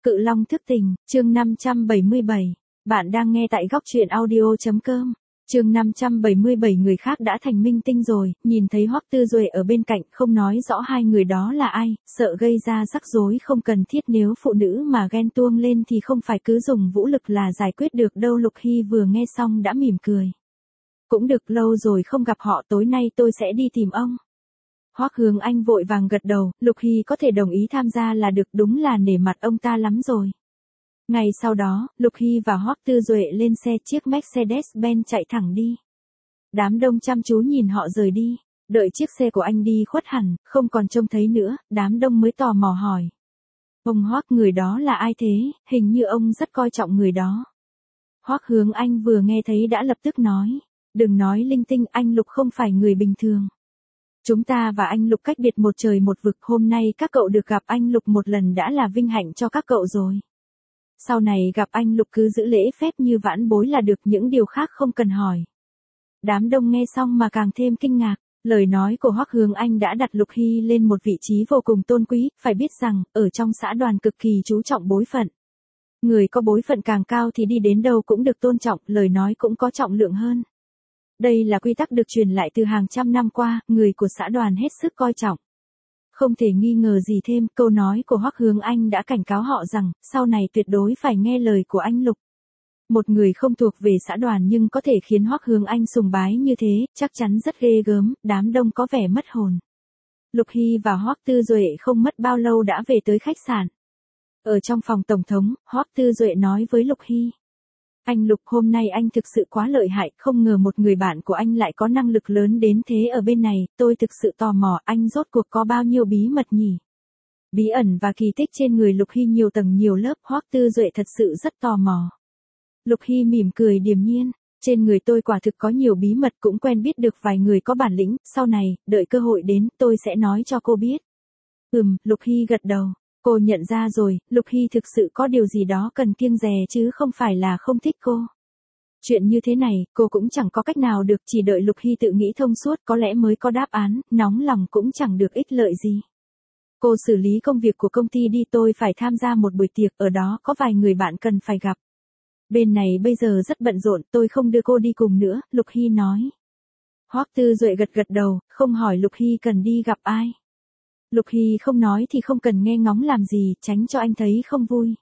Cự Long thức tình, chương 577. Bạn đang nghe tại góc truyện audio.com. Chương 577 người khác đã thành minh tinh rồi, nhìn thấy Hoắc Tư Duệ ở bên cạnh không nói rõ hai người đó là ai, sợ gây ra rắc rối không cần thiết, nếu phụ nữ mà ghen tuông lên thì không phải cứ dùng vũ lực là giải quyết được đâu. Lục Hy vừa nghe xong đã mỉm cười. Cũng được, lâu rồi không gặp họ, tối nay tôi sẽ đi tìm ông. Hoắc Hướng Anh vội vàng gật đầu, Lục Hy có thể đồng ý tham gia là được, đúng là nể mặt ông ta lắm rồi. Ngày sau đó, Lục Hy và Hoắc Tư Duệ lên xe chiếc Mercedes-Benz chạy thẳng đi. Đám đông chăm chú nhìn họ rời đi, đợi chiếc xe của anh đi khuất hẳn, không còn trông thấy nữa, đám đông mới tò mò hỏi. Ông Hoắc, người đó là ai thế, hình như ông rất coi trọng người đó. Hoắc Hướng Anh vừa nghe thấy đã lập tức nói, đừng nói linh tinh, anh Lục không phải người bình thường. Chúng ta và anh Lục cách biệt một trời một vực, hôm nay các cậu được gặp anh Lục một lần đã là vinh hạnh cho các cậu rồi. Sau này gặp anh Lục cứ giữ lễ phép như vãn bối là được, những điều khác không cần hỏi. Đám đông nghe xong mà càng thêm kinh ngạc, lời nói của Hoắc Hướng Anh đã đặt Lục Hy lên một vị trí vô cùng tôn quý, phải biết rằng, ở trong xã đoàn cực kỳ chú trọng bối phận. Người có bối phận càng cao thì đi đến đâu cũng được tôn trọng, lời nói cũng có trọng lượng hơn. Đây là quy tắc được truyền lại từ hàng trăm năm qua, người của xã đoàn hết sức coi trọng. Không thể nghi ngờ gì thêm, câu nói của Hoắc Hướng Anh đã cảnh cáo họ rằng, sau này tuyệt đối phải nghe lời của anh Lục. Một người không thuộc về xã đoàn nhưng có thể khiến Hoắc Hướng Anh sùng bái như thế, chắc chắn rất ghê gớm, đám đông có vẻ mất hồn. Lục Hy và Hoắc Tư Duệ không mất bao lâu đã về tới khách sạn. Ở trong phòng tổng thống, Hoắc Tư Duệ nói với Lục Hy. Anh Lục, hôm nay anh thực sự quá lợi hại, không ngờ một người bạn của anh lại có năng lực lớn đến thế ở bên này, tôi thực sự tò mò anh rốt cuộc có bao nhiêu bí mật nhỉ? Bí ẩn và kỳ tích trên người Lục Hy nhiều tầng nhiều lớp, Hoắc Tư Duệ thật sự rất tò mò. Lục Hy mỉm cười điềm nhiên, trên người tôi quả thực có nhiều bí mật, cũng quen biết được vài người có bản lĩnh, sau này, đợi cơ hội đến, tôi sẽ nói cho cô biết. Lục Hy gật đầu. Cô nhận ra rồi, Lục Hy thực sự có điều gì đó cần kiêng dè chứ không phải là không thích cô. Chuyện như thế này, cô cũng chẳng có cách nào được, chỉ đợi Lục Hy tự nghĩ thông suốt có lẽ mới có đáp án, nóng lòng cũng chẳng được ích lợi gì. Cô xử lý công việc của công ty đi, tôi phải tham gia một buổi tiệc, ở đó có vài người bạn cần phải gặp. Bên này bây giờ rất bận rộn, tôi không đưa cô đi cùng nữa, Lục Hy nói. Hoắc Tư Duệ gật gật đầu, không hỏi Lục Hy cần đi gặp ai. Lục Hy không nói thì không cần nghe ngóng làm gì, tránh cho anh thấy không vui.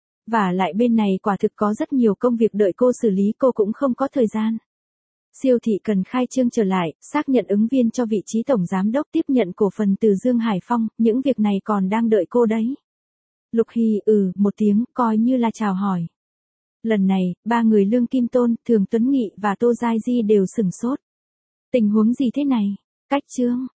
Và lại bên này quả thực có rất nhiều công việc đợi cô xử lý, cô cũng không có thời gian. Siêu thị cần khai trương trở lại, xác nhận ứng viên cho vị trí tổng giám đốc, tiếp nhận cổ phần từ Dương Hải Phong, những việc này còn đang đợi cô đấy. Lục Hy một tiếng, coi như là chào hỏi. Lần này, ba người Lương Kim Tôn, Thường Tuấn Nghị và Tô Giai Di đều sửng sốt. Tình huống gì thế này? Cách trương.